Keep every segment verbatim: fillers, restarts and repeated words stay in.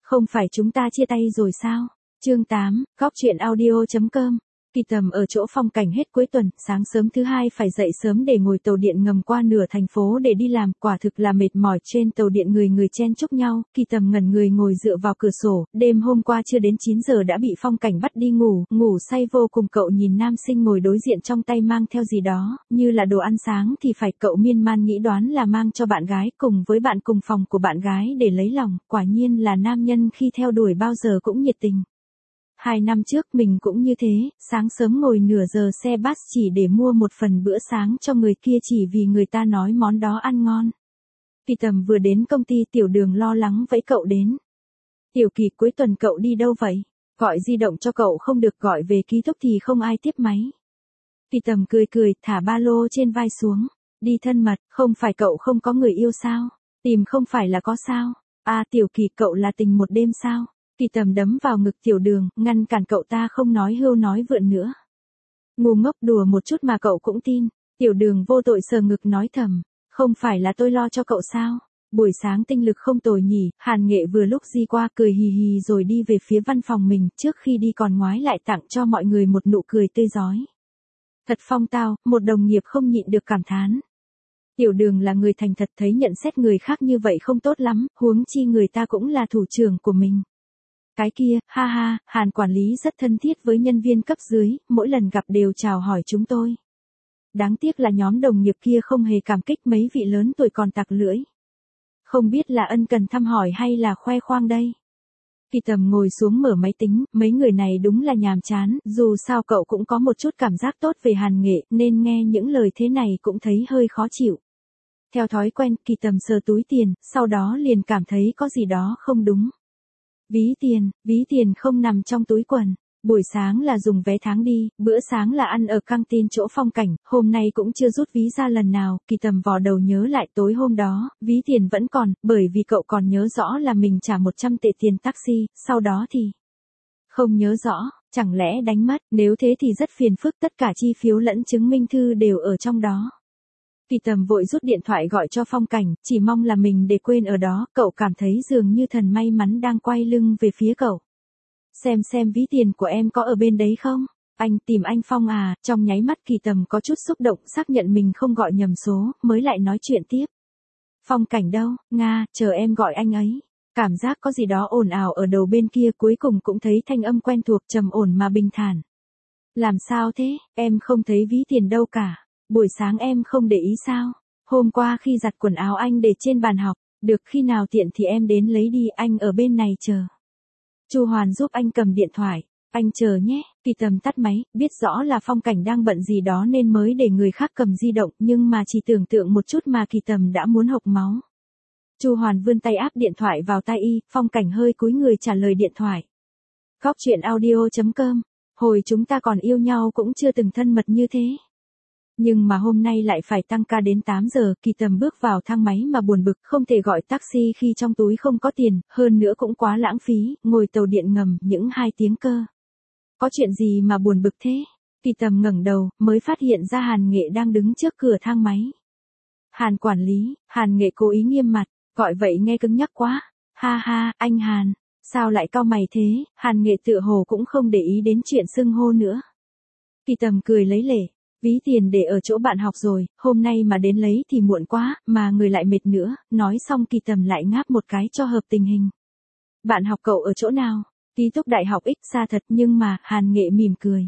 Không phải chúng ta chia tay rồi sao? Chương tám, góc truyện audio chấm com. Kỳ Tầm ở chỗ phong cảnh hết cuối tuần, sáng sớm thứ hai phải dậy sớm để ngồi tàu điện ngầm qua nửa thành phố để đi làm, quả thực là mệt mỏi. Trên tàu điện người người chen chúc nhau, Kỳ Tầm ngẩn người ngồi dựa vào cửa sổ, đêm hôm qua chưa đến chín giờ đã bị phong cảnh bắt đi ngủ, ngủ say vô cùng. Cậu nhìn nam sinh ngồi đối diện trong tay mang theo gì đó, như là đồ ăn sáng thì phải, cậu miên man nghĩ đoán là mang cho bạn gái cùng với bạn cùng phòng của bạn gái để lấy lòng, quả nhiên là nam nhân khi theo đuổi bao giờ cũng nhiệt tình. Hai năm trước mình cũng như thế, sáng sớm ngồi nửa giờ xe bus chỉ để mua một phần bữa sáng cho người kia chỉ vì người ta nói món đó ăn ngon. Kỳ Tầm vừa đến công ty, Tiểu Đường lo lắng vẫy cậu đến. Tiểu Kỳ, cuối tuần cậu đi đâu vậy? Gọi di động cho cậu không được, gọi về ký túc thì không ai tiếp máy. Kỳ Tầm cười cười, thả ba lô trên vai xuống. Đi thân mật, không phải cậu không có người yêu sao? Tìm không phải là có sao? À Tiểu Kỳ, cậu là tình một đêm sao? Kỳ Tầm đấm vào ngực Tiểu Đường, ngăn cản cậu ta không nói hưu nói vượn nữa. Ngu ngốc, đùa một chút mà cậu cũng tin. Tiểu Đường vô tội sờ ngực nói thầm, không phải là tôi lo cho cậu sao? Buổi sáng tinh lực không tồi nhỉ? Hàn Nghệ vừa lúc di qua cười hì hì rồi đi về phía văn phòng mình, trước khi đi còn ngoái lại tặng cho mọi người một nụ cười tươi rói. Thật phong tao, một đồng nghiệp không nhịn được cảm thán. Tiểu Đường là người thành thật, thấy nhận xét người khác như vậy không tốt lắm, huống chi người ta cũng là thủ trưởng của mình. Cái kia, ha ha, Hàn quản lý rất thân thiết với nhân viên cấp dưới, mỗi lần gặp đều chào hỏi chúng tôi. Đáng tiếc là nhóm đồng nghiệp kia không hề cảm kích, mấy vị lớn tuổi còn tặc lưỡi. Không biết là ân cần thăm hỏi hay là khoe khoang đây. Kỳ Tầm ngồi xuống mở máy tính, mấy người này đúng là nhàm chán, dù sao cậu cũng có một chút cảm giác tốt về Hàn Nghệ, nên nghe những lời thế này cũng thấy hơi khó chịu. Theo thói quen, Kỳ Tầm sờ túi tiền, sau đó liền cảm thấy có gì đó không đúng. Ví tiền, ví tiền không nằm trong túi quần. Buổi sáng là dùng vé tháng đi, bữa sáng là ăn ở căng tin chỗ phong cảnh, hôm nay cũng chưa rút ví ra lần nào. Kỳ Tầm vò đầu nhớ lại tối hôm đó, ví tiền vẫn còn, bởi vì cậu còn nhớ rõ là mình trả một trăm tệ tiền taxi, sau đó thì không nhớ rõ, chẳng lẽ đánh mất, nếu thế thì rất phiền phức, tất cả chi phiếu lẫn chứng minh thư đều ở trong đó. Kỳ Tầm vội rút điện thoại gọi cho phong cảnh, chỉ mong là mình để quên ở đó, cậu cảm thấy dường như thần may mắn đang quay lưng về phía cậu. Xem xem ví tiền của em có ở bên đấy không? Anh tìm anh Phong à? Trong nháy mắt Kỳ Tầm có chút xúc động, xác nhận mình không gọi nhầm số, mới lại nói chuyện tiếp. Phong cảnh đâu? Nga, chờ em gọi anh ấy. Cảm giác có gì đó ồn ào ở đầu bên kia, cuối cùng cũng thấy thanh âm quen thuộc, trầm ổn mà bình thản. Làm sao thế? Em không thấy ví tiền đâu cả. Buổi sáng em không để ý sao? Hôm qua khi giặt quần áo anh để trên bàn học, được khi nào tiện thì em đến lấy đi, anh ở bên này chờ. Chu Hoàn giúp anh cầm điện thoại, anh chờ nhé. Kỳ Tầm tắt máy, biết rõ là phong cảnh đang bận gì đó nên mới để người khác cầm di động, nhưng mà chỉ tưởng tượng một chút mà Kỳ Tầm đã muốn hộc máu. Chu Hoàn vươn tay áp điện thoại vào tai y, phong cảnh hơi cúi người trả lời điện thoại. Góc truyện audio chấm com, hồi chúng ta còn yêu nhau cũng chưa từng thân mật như thế. Nhưng mà hôm nay lại phải tăng ca đến tám giờ, Kỳ Tầm bước vào thang máy mà buồn bực, không thể gọi taxi khi trong túi không có tiền, hơn nữa cũng quá lãng phí, ngồi tàu điện ngầm, những hai tiếng cơ. Có chuyện gì mà buồn bực thế? Kỳ Tầm ngẩng đầu, mới phát hiện ra Hàn Nghệ đang đứng trước cửa thang máy. Hàn quản lý, Hàn Nghệ cố ý nghiêm mặt, gọi vậy nghe cứng nhắc quá. Ha ha, anh Hàn, sao lại cau mày thế? Hàn Nghệ tựa hồ cũng không để ý đến chuyện xưng hô nữa. Kỳ Tầm cười lấy lệ. Ví tiền để ở chỗ bạn học rồi, hôm nay mà đến lấy thì muộn quá, mà người lại mệt nữa, nói xong Kỳ Tầm lại ngáp một cái cho hợp tình hình. Bạn học cậu ở chỗ nào? Ký túc đại học X, xa thật, nhưng mà, Hàn Nghệ mỉm cười.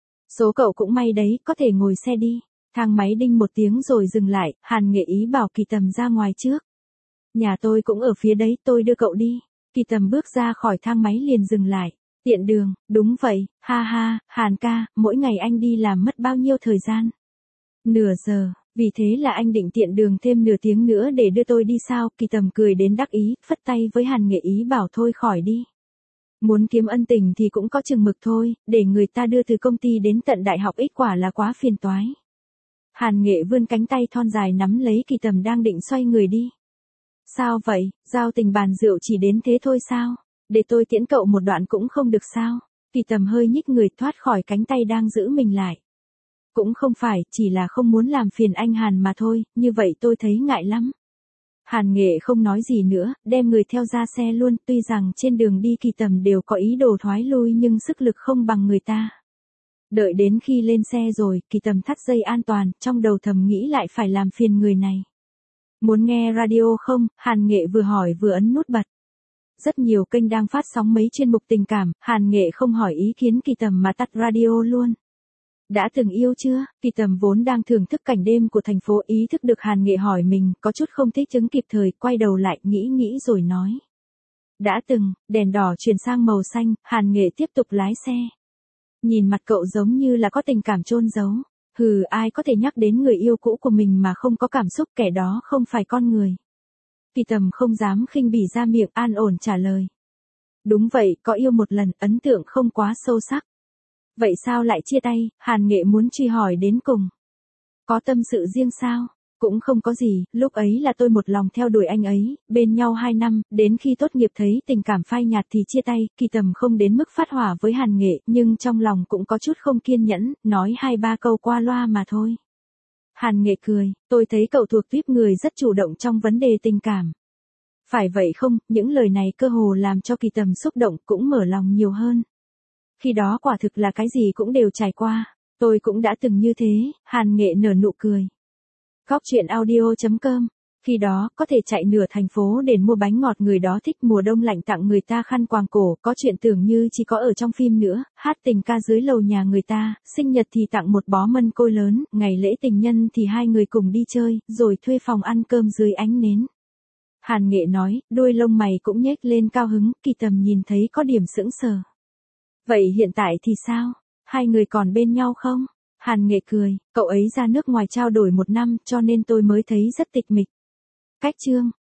Số cậu cũng may đấy, có thể ngồi xe đi. Thang máy đinh một tiếng rồi dừng lại, Hàn Nghệ ý bảo Kỳ Tầm ra ngoài trước. Nhà tôi cũng ở phía đấy, tôi đưa cậu đi. Kỳ Tầm bước ra khỏi thang máy liền dừng lại. Tiện đường, đúng vậy, ha ha, Hàn ca, mỗi ngày anh đi làm mất bao nhiêu thời gian? Nửa giờ, vì thế là anh định tiện đường thêm nửa tiếng nữa để đưa tôi đi sao? Kỳ Tầm cười đến đắc ý, phất tay với Hàn Nghệ ý bảo thôi khỏi đi. Muốn kiếm ân tình thì cũng có chừng mực thôi, để người ta đưa từ công ty đến tận đại học X quả là quá phiền toái. Hàn Nghệ vươn cánh tay thon dài nắm lấy Kỳ Tầm đang định xoay người đi. Sao vậy, giao tình bàn rượu chỉ đến thế thôi sao? Để tôi tiễn cậu một đoạn cũng không được sao? Kỳ Tầm hơi nhích người thoát khỏi cánh tay đang giữ mình lại. Cũng không phải, chỉ là không muốn làm phiền anh Hàn mà thôi, như vậy tôi thấy ngại lắm. Hàn Nghệ không nói gì nữa, đem người theo ra xe luôn, tuy rằng trên đường đi Kỳ Tầm đều có ý đồ thoái lui nhưng sức lực không bằng người ta. Đợi đến khi lên xe rồi, Kỳ Tầm thắt dây an toàn, trong đầu thầm nghĩ lại phải làm phiền người này. Muốn nghe radio không? Hàn Nghệ vừa hỏi vừa ấn nút bật. Rất nhiều kênh đang phát sóng mấy chuyên mục tình cảm, Hàn Nghệ không hỏi ý kiến Kỳ Tầm mà tắt radio luôn. Đã từng yêu chưa? Kỳ Tầm vốn đang thưởng thức cảnh đêm của thành phố, ý thức được Hàn Nghệ hỏi mình, có chút không thích ứng kịp thời, quay đầu lại, nghĩ nghĩ rồi nói. Đã từng. Đèn đỏ chuyển sang màu xanh, Hàn Nghệ tiếp tục lái xe. Nhìn mặt cậu giống như là có tình cảm chôn giấu. Hừ, ai có thể nhắc đến người yêu cũ của mình mà không có cảm xúc, kẻ đó không phải con người. Kỳ Tầm không dám khinh bỉ ra miệng, an ổn trả lời. Đúng vậy, có yêu một lần, ấn tượng không quá sâu sắc. Vậy sao lại chia tay? Hàn Nghệ muốn truy hỏi đến cùng. Có tâm sự riêng sao? Cũng không có gì, lúc ấy là tôi một lòng theo đuổi anh ấy, bên nhau hai năm, đến khi tốt nghiệp thấy tình cảm phai nhạt thì chia tay. Kỳ Tầm không đến mức phát hỏa với Hàn Nghệ, nhưng trong lòng cũng có chút không kiên nhẫn, nói hai ba câu qua loa mà thôi. Hàn Nghệ cười, tôi thấy cậu thuộc tuýp người rất chủ động trong vấn đề tình cảm. Phải vậy không? Những lời này cơ hồ làm cho Kỳ Tầm xúc động, cũng mở lòng nhiều hơn. Khi đó quả thực là cái gì cũng đều trải qua. Tôi cũng đã từng như thế. Hàn Nghệ nở nụ cười. Góc truyện audio chấm com. Khi đó, có thể chạy nửa thành phố để mua bánh ngọt, người đó thích mùa đông lạnh tặng người ta khăn quàng cổ, có chuyện tưởng như chỉ có ở trong phim nữa, hát tình ca dưới lầu nhà người ta, sinh nhật thì tặng một bó mân côi lớn, ngày lễ tình nhân thì hai người cùng đi chơi, rồi thuê phòng ăn cơm dưới ánh nến. Hàn Nghệ nói, đuôi lông mày cũng nhếch lên cao hứng. Kỳ Tầm nhìn thấy có điểm sững sờ. Vậy hiện tại thì sao? Hai người còn bên nhau không? Hàn Nghệ cười, cậu ấy ra nước ngoài trao đổi một năm cho nên tôi mới thấy rất tịch mịch. Cách chương.